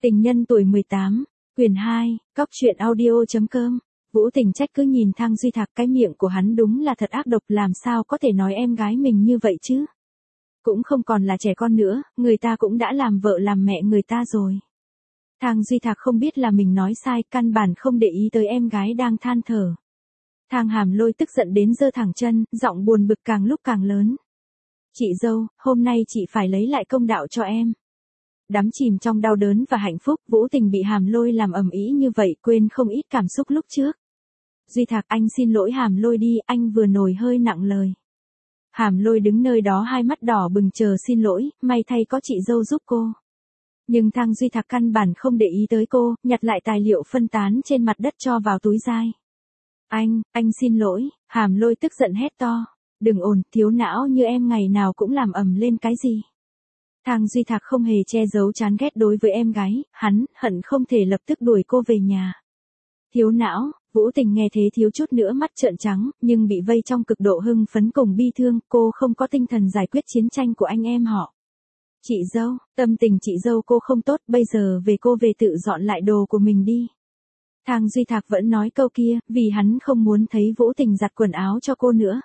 Tình nhân tuổi 18, quyển 2, cóc truyện audio.com. Vũ Tình trách cứ nhìn Thang Duy Thạc, cái miệng của hắn đúng là thật ác độc, làm sao có thể nói em gái mình như vậy chứ. Cũng không còn là trẻ con nữa, người ta cũng đã làm vợ làm mẹ người ta rồi. Thang Duy Thạc không biết là mình nói sai, căn bản không để ý tới em gái đang than thở. Thang Hàm Lôi tức giận đến giơ thẳng chân, giọng buồn bực càng lúc càng lớn. Chị dâu, hôm nay chị phải lấy lại công đạo cho em. Đắm chìm trong đau đớn và hạnh phúc, Vũ Tình bị Hàm Lôi làm ầm ĩ như vậy, quên không ít cảm xúc lúc trước. Duy Thạc, anh xin lỗi Hàm Lôi đi, anh vừa nổi hơi nặng lời. Hàm Lôi đứng nơi đó hai mắt đỏ bừng chờ xin lỗi, may thay có chị dâu giúp cô. Nhưng Thang Duy Thạc căn bản không để ý tới cô, nhặt lại tài liệu phân tán trên mặt đất cho vào túi dai. Anh xin lỗi, Hàm Lôi tức giận hét to. Đừng ồn, thiếu não như em ngày nào cũng làm ầm lên cái gì. Thang Duy Thạc không hề che giấu chán ghét đối với em gái, hắn hận không thể lập tức đuổi cô về nhà. Thiếu não, Vũ Tình nghe thế thiếu chút nữa mắt trợn trắng, nhưng bị vây trong cực độ hưng phấn cùng bi thương, cô không có tinh thần giải quyết chiến tranh của anh em họ. Chị dâu, tâm tình chị dâu cô không tốt, bây giờ về cô về tự dọn lại đồ của mình đi. Thang Duy Thạc vẫn nói câu kia, vì hắn không muốn thấy Vũ Tình giặt quần áo cho cô nữa.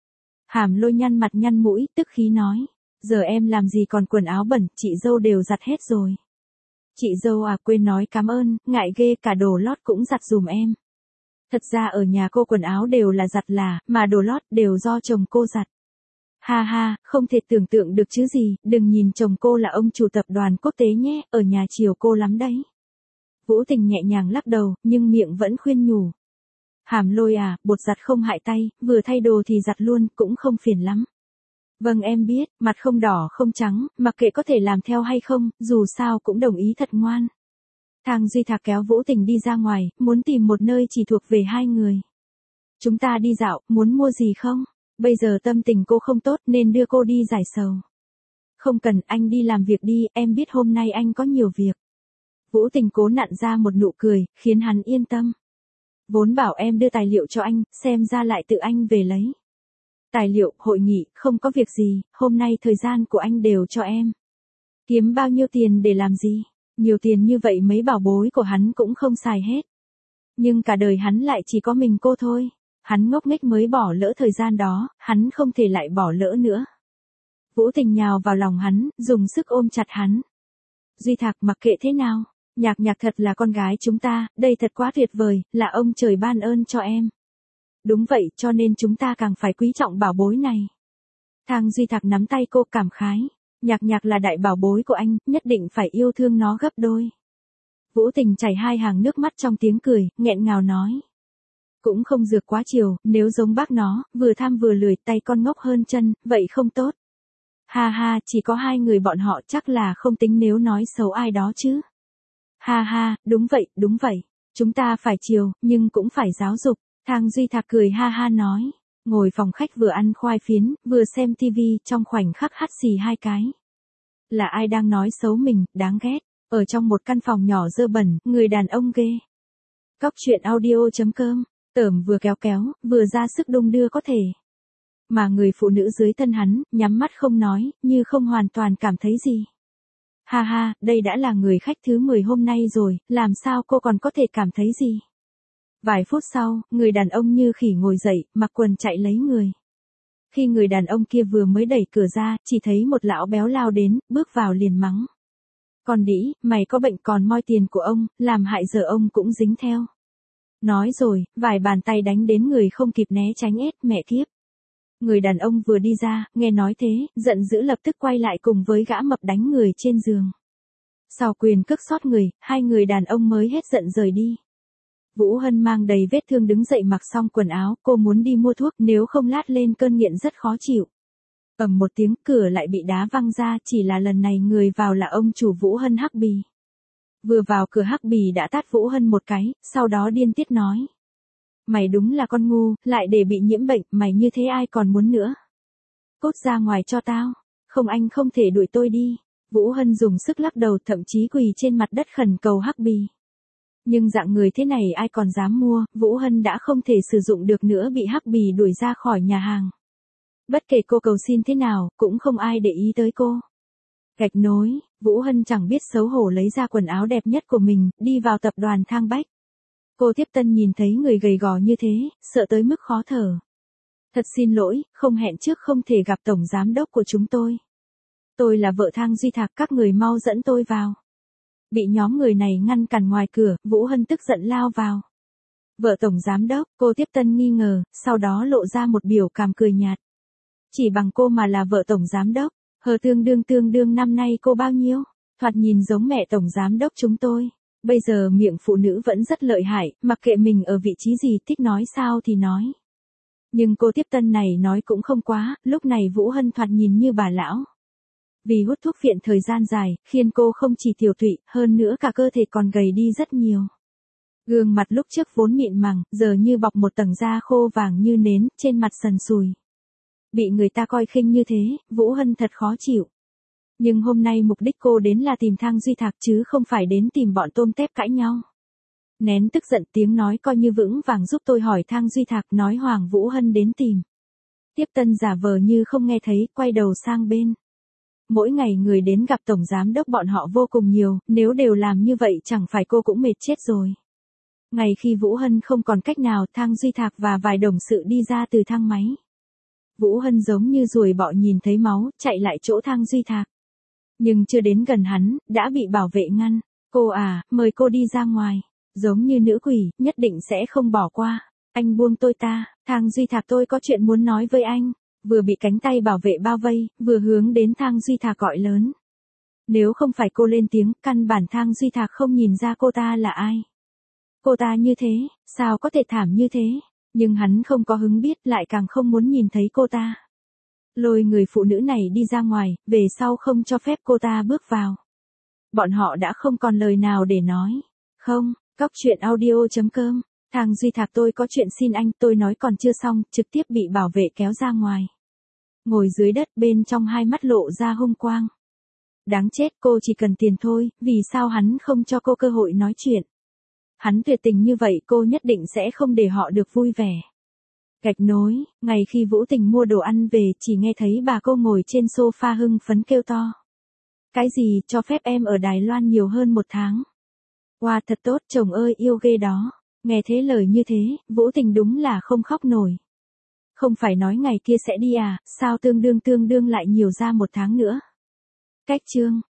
Hàm Lôi nhăn mặt nhăn mũi, tức khí nói. Giờ em làm gì còn quần áo bẩn, chị dâu đều giặt hết rồi. Chị dâu à, quên nói cảm ơn, ngại ghê, cả đồ lót cũng giặt dùm em. Thật ra ở nhà cô quần áo đều là giặt là, mà đồ lót đều do chồng cô giặt. Ha ha, không thể tưởng tượng được chứ gì, đừng nhìn chồng cô là ông chủ tập đoàn quốc tế nhé, ở nhà chiều cô lắm đấy. Vũ Tình nhẹ nhàng lắc đầu, nhưng miệng vẫn khuyên nhủ. Hàm Lôi à, bột giặt không hại tay, vừa thay đồ thì giặt luôn, cũng không phiền lắm. Vâng em biết, mặt không đỏ không trắng, mặc kệ có thể làm theo hay không, dù sao cũng đồng ý thật ngoan. Thang Duy Thạc kéo Vũ Tình đi ra ngoài, muốn tìm một nơi chỉ thuộc về hai người. Chúng ta đi dạo, muốn mua gì không? Bây giờ tâm tình cô không tốt nên đưa cô đi giải sầu. Không cần, anh đi làm việc đi, em biết hôm nay anh có nhiều việc. Vũ Tình cố nặn ra một nụ cười, khiến hắn yên tâm. Vốn bảo em đưa tài liệu cho anh, xem ra lại tự anh về lấy. Tài liệu, hội nghị, không có việc gì, hôm nay thời gian của anh đều cho em. Kiếm bao nhiêu tiền để làm gì? Nhiều tiền như vậy mấy bảo bối của hắn cũng không xài hết. Nhưng cả đời hắn lại chỉ có mình cô thôi. Hắn ngốc nghếch mới bỏ lỡ thời gian đó, hắn không thể lại bỏ lỡ nữa. Vũ Tình nhào vào lòng hắn, dùng sức ôm chặt hắn. Duy Thạc, mặc kệ thế nào, Nhạc Nhạc thật là con gái chúng ta, đây thật quá tuyệt vời, là ông trời ban ơn cho em. Đúng vậy, cho nên chúng ta càng phải quý trọng bảo bối này. Thang Duy Thạc nắm tay cô cảm khái. Nhạc Nhạc là đại bảo bối của anh, nhất định phải yêu thương nó gấp đôi. Vũ Tình chảy hai hàng nước mắt trong tiếng cười, nghẹn ngào nói. Cũng không dược quá chiều, nếu giống bác nó, vừa tham vừa lười, tay con ngốc hơn chân, vậy không tốt. Ha ha, chỉ có hai người bọn họ chắc là không tính nếu nói xấu ai đó chứ. Ha ha, đúng vậy, chúng ta phải chiều, nhưng cũng phải giáo dục. Thang Duy Thạc cười ha ha nói. Ngồi phòng khách vừa ăn khoai phiến, vừa xem tivi, trong khoảnh khắc hắt xì hai cái. Là ai đang nói xấu mình, đáng ghét. Ở trong một căn phòng nhỏ dơ bẩn, người đàn ông ghê. Cóc truyện audio.com. Tởm vừa kéo kéo, vừa ra sức đung đưa có thể. Mà người phụ nữ dưới thân hắn, nhắm mắt không nói, như không hoàn toàn cảm thấy gì. Ha ha, đây đã là người khách thứ 10 hôm nay rồi, làm sao cô còn có thể cảm thấy gì? Vài phút sau, người đàn ông như khỉ ngồi dậy, mặc quần chạy lấy người. Khi người đàn ông kia vừa mới đẩy cửa ra, chỉ thấy một lão béo lao đến, bước vào liền mắng. Con đĩ, mày có bệnh còn moi tiền của ông, làm hại giờ ông cũng dính theo. Nói rồi, vài bàn tay đánh đến người không kịp né tránh ết, mẹ kiếp. Người đàn ông vừa đi ra, nghe nói thế, giận dữ lập tức quay lại cùng với gã mập đánh người trên giường. Sau quyền cước sót người, hai người đàn ông mới hết giận rời đi. Vũ Hân mang đầy vết thương đứng dậy mặc xong quần áo, cô muốn đi mua thuốc, nếu không lát lên cơn nghiện rất khó chịu. Ầm một tiếng, cửa lại bị đá văng ra, chỉ là lần này người vào là ông chủ Vũ Hân Hắc Bì. Vừa vào cửa Hắc Bì đã tát Vũ Hân một cái, sau đó điên tiết nói. Mày đúng là con ngu, lại để bị nhiễm bệnh, mày như thế ai còn muốn nữa. Cút ra ngoài cho tao, không anh không thể đuổi tôi đi. Vũ Hân dùng sức lắc đầu, thậm chí quỳ trên mặt đất khẩn cầu Hắc Bì. Nhưng dạng người thế này ai còn dám mua, Vũ Hân đã không thể sử dụng được nữa, bị Hắc Bì đuổi ra khỏi nhà hàng. Bất kể cô cầu xin thế nào, cũng không ai để ý tới cô. Gạch nối, Vũ Hân chẳng biết xấu hổ lấy ra quần áo đẹp nhất của mình, đi vào tập đoàn Thang Bách. Cô Tiếp Tân nhìn thấy người gầy gò như thế, sợ tới mức khó thở. Thật xin lỗi, không hẹn trước không thể gặp tổng giám đốc của chúng tôi. Tôi là vợ Thang Duy Thạc, các người mau dẫn tôi vào. Bị nhóm người này ngăn cản ngoài cửa, Vũ Hân tức giận lao vào. Vợ tổng giám đốc, cô Tiếp Tân nghi ngờ, sau đó lộ ra một biểu cảm cười nhạt. Chỉ bằng cô mà là vợ tổng giám đốc, tương đương năm nay cô bao nhiêu? Thoạt nhìn giống mẹ tổng giám đốc chúng tôi. Bây giờ miệng phụ nữ vẫn rất lợi hại, mặc kệ mình ở vị trí gì thích nói sao thì nói. Nhưng cô Tiếp Tân này nói cũng không quá, lúc này Vũ Hân thoạt nhìn như bà lão. Vì hút thuốc phiện thời gian dài, khiến cô không chỉ tiểu tụy, hơn nữa cả cơ thể còn gầy đi rất nhiều. Gương mặt lúc trước vốn mịn màng, giờ như bọc một tầng da khô vàng như nến, trên mặt sần sùi. Bị người ta coi khinh như thế, Vũ Hân thật khó chịu. Nhưng hôm nay mục đích cô đến là tìm Thang Duy Thạc chứ không phải đến tìm bọn tôm tép cãi nhau. Nén tức giận tiếng nói coi như vững vàng giúp tôi hỏi Thang Duy Thạc, nói Hoàng Vũ Hân đến tìm. Tiếp Tân giả vờ như không nghe thấy, quay đầu sang bên. Mỗi ngày người đến gặp tổng giám đốc bọn họ vô cùng nhiều, nếu đều làm như vậy chẳng phải cô cũng mệt chết rồi. Ngày khi Vũ Hân không còn cách nào, Thang Duy Thạc và vài đồng sự đi ra từ thang máy. Vũ Hân giống như ruồi bọ nhìn thấy máu, chạy lại chỗ Thang Duy Thạc. Nhưng chưa đến gần hắn, đã bị bảo vệ ngăn. Cô à, mời cô đi ra ngoài. Giống như nữ quỷ, nhất định sẽ không bỏ qua. Anh buông tôi ta, Thang Duy Thạc tôi có chuyện muốn nói với anh. Vừa bị cánh tay bảo vệ bao vây, vừa hướng đến Thang Duy Thạc gọi lớn. Nếu không phải cô lên tiếng, căn bản Thang Duy Thạc không nhìn ra cô ta là ai. Cô ta như thế, sao có thể thảm như thế? Nhưng hắn không có hứng biết, lại càng không muốn nhìn thấy cô ta. Lôi người phụ nữ này đi ra ngoài, về sau không cho phép cô ta bước vào. Bọn họ đã không còn lời nào để nói. Không, Cóc Truyện Audio.com, Thang Duy Thạc tôi có chuyện xin anh, tôi nói còn chưa xong, trực tiếp bị bảo vệ kéo ra ngoài. Ngồi dưới đất, bên trong hai mắt lộ ra hung quang. Đáng chết, cô chỉ cần tiền thôi, vì sao hắn không cho cô cơ hội nói chuyện? Hắn tuyệt tình như vậy, cô nhất định sẽ không để họ được vui vẻ. Gạch nối, ngày khi Vũ Tình mua đồ ăn về, chỉ nghe thấy bà cô ngồi trên sofa hưng phấn kêu to. Cái gì, cho phép em ở Đài Loan nhiều hơn 1 tháng. Wow, thật tốt, chồng ơi yêu ghê đó. Nghe thế lời như thế, Vũ Tình đúng là không khóc nổi. Không phải nói ngày kia sẽ đi à, sao tương đương lại nhiều ra 1 tháng nữa. Cách chương.